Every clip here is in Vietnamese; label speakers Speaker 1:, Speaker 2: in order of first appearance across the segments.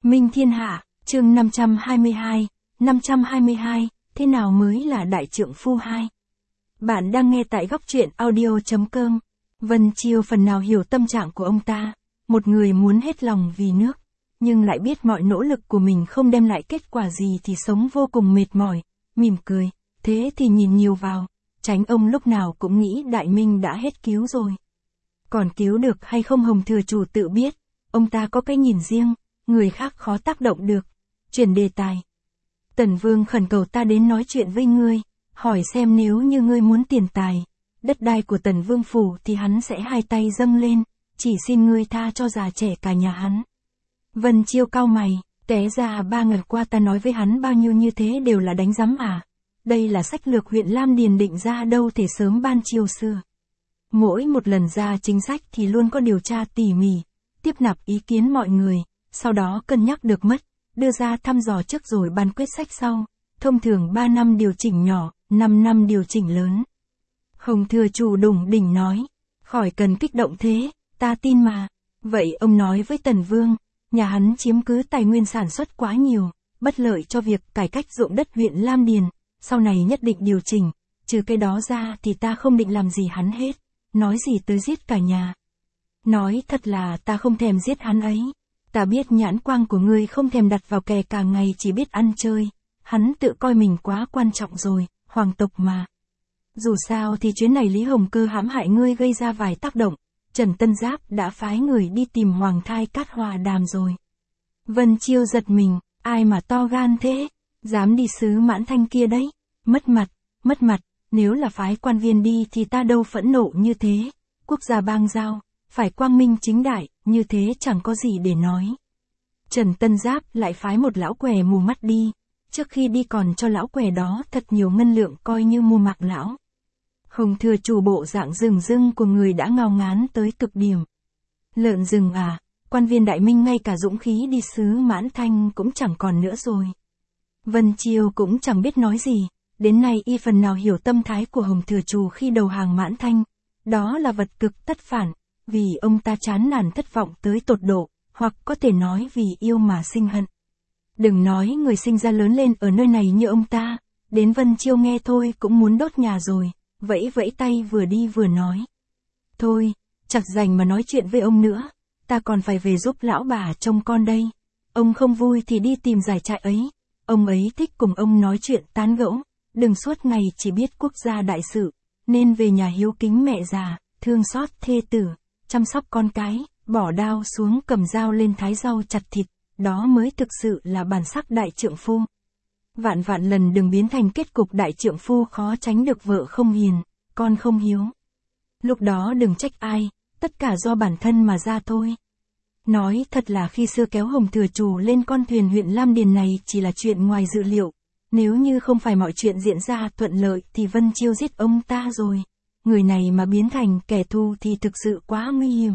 Speaker 1: Minh Thiên Hạ, chương 522, thế nào mới là đại trượng phu 2? Bạn đang nghe tại góc truyện audio.com. Vân Chiêu phần nào hiểu tâm trạng của ông ta, một người muốn hết lòng vì nước, nhưng lại biết mọi nỗ lực của mình không đem lại kết quả gì thì sống vô cùng mệt mỏi, mỉm cười, thế thì nhìn nhiều vào, tránh ông lúc nào cũng nghĩ Đại Minh đã hết cứu rồi. Còn cứu được hay không Hồng Thừa Chủ tự biết, ông ta có cái nhìn riêng, người khác khó tác động được. Chuyển đề tài. Tần Vương khẩn cầu ta đến nói chuyện với ngươi, hỏi xem nếu như ngươi muốn tiền tài, đất đai của Tần Vương phủ thì hắn sẽ hai tay dâng lên, chỉ xin ngươi tha cho già trẻ cả nhà hắn. Vân Chiêu cau mày, té ra 3 ngày qua ta nói với hắn bao nhiêu như thế đều là đánh giấm à? Đây là sách lược huyện Lam Điền định ra đâu thể sớm ban chiêu xưa. Mỗi một lần ra chính sách thì luôn có điều tra tỉ mỉ, tiếp nạp ý kiến mọi người, sau đó cân nhắc được mất, đưa ra thăm dò trước rồi ban quyết sách sau, thông thường 3 năm điều chỉnh nhỏ, 5 năm điều chỉnh lớn. Hồng Thừa Chủ đủng đỉnh nói, khỏi cần kích động thế, ta tin mà. Vậy ông nói với Tần Vương, nhà hắn chiếm cứ tài nguyên sản xuất quá nhiều, bất lợi cho việc cải cách ruộng đất huyện Lam Điền, sau này nhất định điều chỉnh, trừ cái đó ra thì ta không định làm gì hắn hết, nói gì tới giết cả nhà. Nói thật là ta không thèm giết hắn ấy. Ta biết nhãn quang của ngươi không thèm đặt vào kẻ cả ngày chỉ biết ăn chơi, hắn tự coi mình quá quan trọng rồi, hoàng tộc mà. Dù sao thì chuyến này Lý Hồng Cơ hãm hại ngươi gây ra vài tác động, Trần Tân Giáp đã phái người đi tìm Hoàng Thai Cát Hòa đàm rồi. Vân Chiêu giật mình, ai mà to gan thế, dám đi xứ Mãn Thanh kia đấy, mất mặt, nếu là phái quan viên đi thì ta đâu phẫn nộ như thế, quốc gia bang giao, phải quang minh chính đại, như thế chẳng có gì để nói. Trần Tân Giáp lại phái một lão què mù mắt đi, trước khi đi còn cho lão què đó thật nhiều ngân lượng coi như mua mạng lão. Hồng Thừa Chủ bộ dạng rừng rưng của người đã ngao ngán tới cực điểm. Lợn rừng à, quan viên Đại Minh ngay cả dũng khí đi xứ Mãn Thanh cũng chẳng còn nữa rồi. Vân Chiêu cũng chẳng biết nói gì, đến nay y phần nào hiểu tâm thái của Hồng Thừa Chủ khi đầu hàng Mãn Thanh, đó là vật cực tất phản. Vì ông ta chán nản thất vọng tới tột độ, hoặc có thể nói vì yêu mà sinh hận. Đừng nói người sinh ra lớn lên ở nơi này như ông ta, đến Vân Chiêu nghe thôi cũng muốn đốt nhà rồi, vẫy vẫy tay vừa đi vừa nói. Thôi, chẳng rảnh mà nói chuyện với ông nữa, ta còn phải về giúp lão bà trông con đây. Ông không vui thì đi tìm giải trại ấy, ông ấy thích cùng ông nói chuyện tán gẫu, đừng suốt ngày chỉ biết quốc gia đại sự, nên về nhà hiếu kính mẹ già, thương xót thê tử. Chăm sóc con cái, bỏ đao xuống cầm dao lên thái rau chặt thịt, đó mới thực sự là bản sắc đại trượng phu. Vạn vạn lần đừng biến thành kết cục đại trượng phu khó tránh được vợ không hiền, con không hiếu. Lúc đó đừng trách ai, tất cả do bản thân mà ra thôi. Nói thật là khi xưa kéo Hồng Thừa Chủ lên con thuyền huyện Lam Điền này chỉ là chuyện ngoài dự liệu, nếu như không phải mọi chuyện diễn ra thuận lợi thì Vân Chiêu giết ông ta rồi. Người này mà biến thành kẻ thù thì thực sự quá nguy hiểm.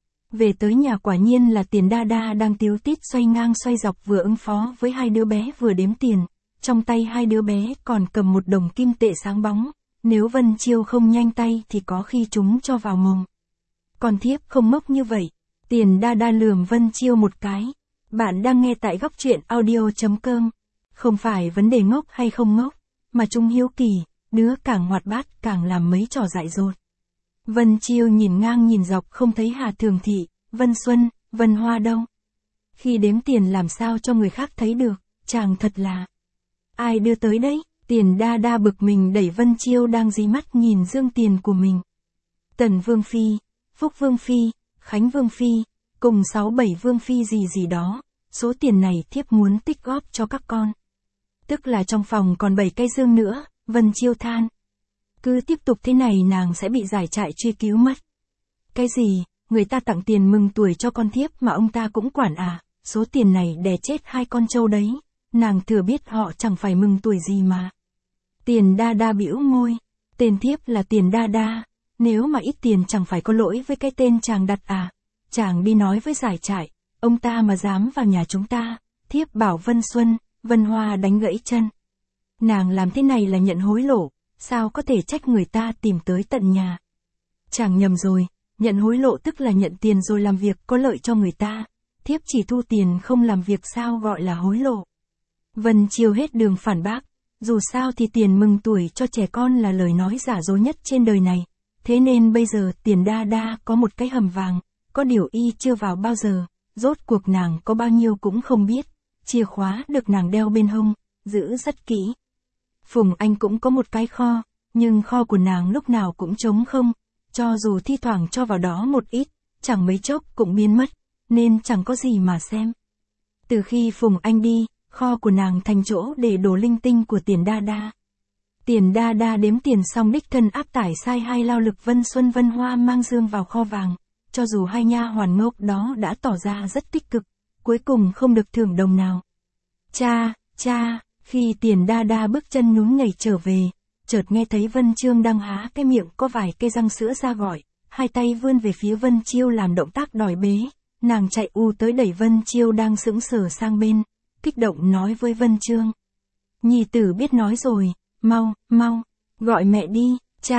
Speaker 1: Về tới nhà quả nhiên là Tiền Đa Đa đang tíu tít xoay ngang xoay dọc vừa ứng phó với hai đứa bé vừa đếm tiền, trong tay hai đứa bé còn cầm một đồng kim tệ sáng bóng, nếu Vân Chiêu không nhanh tay thì có khi chúng cho vào mồm. Còn thiếp không ngốc như vậy. Tiền Đa Đa lườm Vân Chiêu một cái. Bạn đang nghe tại góc truyện audio.com. Không phải vấn đề ngốc hay không ngốc, mà chúng hiếu kỳ. Đứa càng hoạt bát càng làm mấy trò dại dột. Vân Chiêu nhìn ngang nhìn dọc không thấy Hà Thường Thị, Vân Xuân, Vân Hoa đâu. Khi đếm tiền làm sao cho người khác thấy được, chàng thật là. Ai đưa tới đấy? Tiền Đa Đa bực mình đẩy Vân Chiêu đang dí mắt nhìn dương tiền của mình. Tần Vương Phi, Phúc Vương Phi, Khánh Vương Phi, cùng 6-7 Vương Phi gì đó, số tiền này thiếp muốn tích góp cho các con. Tức là trong phòng còn 7 cái dương nữa. Vân Chiêu than. Cứ tiếp tục thế này nàng sẽ bị giải trại truy cứu mất. Cái gì, người ta tặng tiền mừng tuổi cho con thiếp mà ông ta cũng quản à, số tiền này đè chết 2 con trâu đấy, nàng thừa biết họ chẳng phải mừng tuổi gì mà. Tiền Đa Đa bĩu môi, tên thiếp là Tiền Đa Đa, nếu mà ít tiền chẳng phải có lỗi với cái tên chàng đặt à, chàng đi nói với giải trại, ông ta mà dám vào nhà chúng ta, thiếp bảo Vân Xuân, Vân Hoa đánh gãy chân. Nàng làm thế này là nhận hối lộ, sao có thể trách người ta tìm tới tận nhà. Chàng nhầm rồi, nhận hối lộ tức là nhận tiền rồi làm việc có lợi cho người ta, thiếp chỉ thu tiền không làm việc sao gọi là hối lộ. Vân Chiêu hết đường phản bác, dù sao thì tiền mừng tuổi cho trẻ con là lời nói giả dối nhất trên đời này, thế nên bây giờ Tiền Đa Đa có một cái hầm vàng, có điều y chưa vào bao giờ, rốt cuộc nàng có bao nhiêu cũng không biết, chìa khóa được nàng đeo bên hông, giữ rất kỹ. Phùng Anh cũng có một cái kho, nhưng kho của nàng lúc nào cũng trống không, cho dù thi thoảng cho vào đó một ít, chẳng mấy chốc cũng biến mất, nên chẳng có gì mà xem. Từ khi Phùng Anh đi, kho của nàng thành chỗ để đồ linh tinh của Tiền Đa Đa. Tiền Đa Đa đếm tiền xong đích thân áp tải sai 2 lao lực Vân Xuân Vân Hoa mang dương vào kho vàng, cho dù 2 nha hoàn ngốc đó đã tỏ ra rất tích cực, cuối cùng không được thưởng đồng nào. Cha, khi Tiền Đa Đa bước chân nhún nhảy trở về, chợt nghe thấy Vân Chương đang há cái miệng có vài cây răng sữa ra gọi, 2 tay vươn về phía Vân Chiêu làm động tác đòi bế, nàng chạy tới đẩy Vân Chiêu đang sững sờ sang bên, kích động nói với Vân Chương. Nhi tử biết nói rồi, mau, gọi mẹ đi,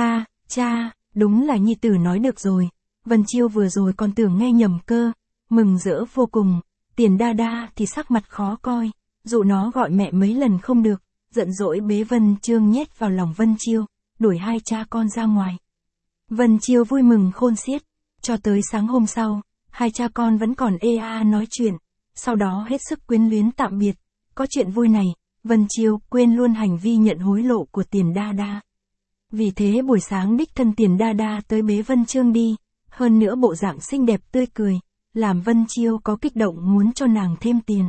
Speaker 1: cha, đúng là nhi tử nói được rồi. Vân Chiêu vừa rồi còn tưởng nghe nhầm cơ, mừng rỡ vô cùng, Tiền Đa Đa thì sắc mặt khó coi, dụ nó gọi mẹ mấy lần không được, giận dỗi bế Vân Chương nhét vào lòng Vân Chiêu, đuổi 2 cha con ra ngoài. Vân Chiêu vui mừng khôn xiết, cho tới sáng hôm sau, 2 cha con vẫn còn nói chuyện, sau đó hết sức quyến luyến tạm biệt, có chuyện vui này, Vân Chiêu quên luôn hành vi nhận hối lộ của Tiền Đa Đa. Vì thế buổi sáng đích thân Tiền Đa Đa tới bế Vân Chương đi, hơn nữa bộ dạng xinh đẹp tươi cười, làm Vân Chiêu có kích động muốn cho nàng thêm tiền.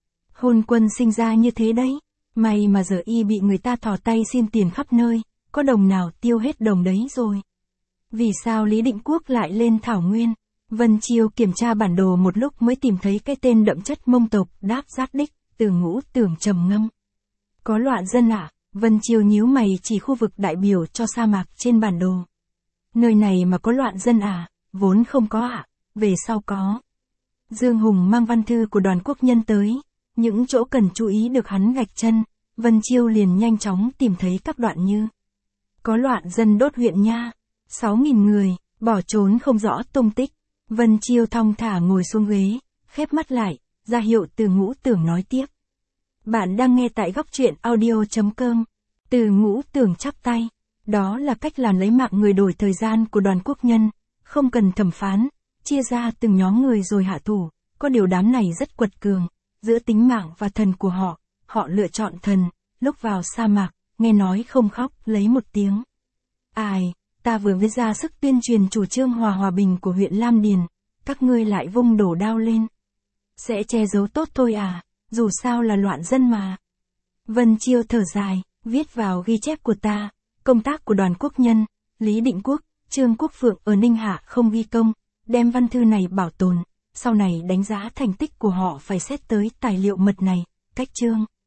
Speaker 1: Hôn quân sinh ra như thế đấy, may mà giờ y bị người ta thò tay xin tiền khắp nơi, có đồng nào tiêu hết đồng đấy rồi. Vì sao Lý Định Quốc lại lên Thảo Nguyên? Vân Chiêu kiểm tra bản đồ một lúc mới tìm thấy cái tên đậm chất Mông tộc Đáp Giác Đích, Từ Ngũ Tưởng trầm ngâm. Có loạn dân à? Vân Chiêu nhíu mày chỉ khu vực đại biểu cho sa mạc trên bản đồ. Nơi này mà có loạn dân à? Vốn không có ạ, về sau có. Dương Hùng mang văn thư của Đoàn Quốc Nhân tới, những chỗ cần chú ý được hắn gạch chân, Vân Chiêu liền nhanh chóng tìm thấy các đoạn như: có loạn dân đốt huyện nha, 6.000 người, bỏ trốn không rõ tung tích. Vân Chiêu thong thả ngồi xuống ghế, khép mắt lại, ra hiệu Từ Ngũ Tưởng nói tiếp. Bạn đang nghe tại góc truyện audio.com. Từ Ngũ Tưởng chắp tay, đó là cách làm lấy mạng người đổi thời gian của Đoàn Quốc Nhân, không cần thẩm phán, chia ra từng nhóm người rồi hạ thủ, có điều đám này rất quật cường, giữa tính mạng và thần của họ lựa chọn thần, lúc vào sa mạc, nghe nói không khóc, lấy một tiếng. Ai, ta vừa viết ra sức tuyên truyền chủ trương hòa bình của huyện Lam Điền, các ngươi lại vung đổ đao lên. Sẽ che giấu tốt thôi à, dù sao là loạn dân mà. Vân Chiêu thở dài, viết vào ghi chép của ta, công tác của Đoàn Quốc Nhân, Lý Định Quốc, Trương Quốc Phượng ở Ninh Hạ không ghi công, đem văn thư này bảo tồn, sau này đánh giá thành tích của họ phải xét tới tài liệu mật này, cách chương.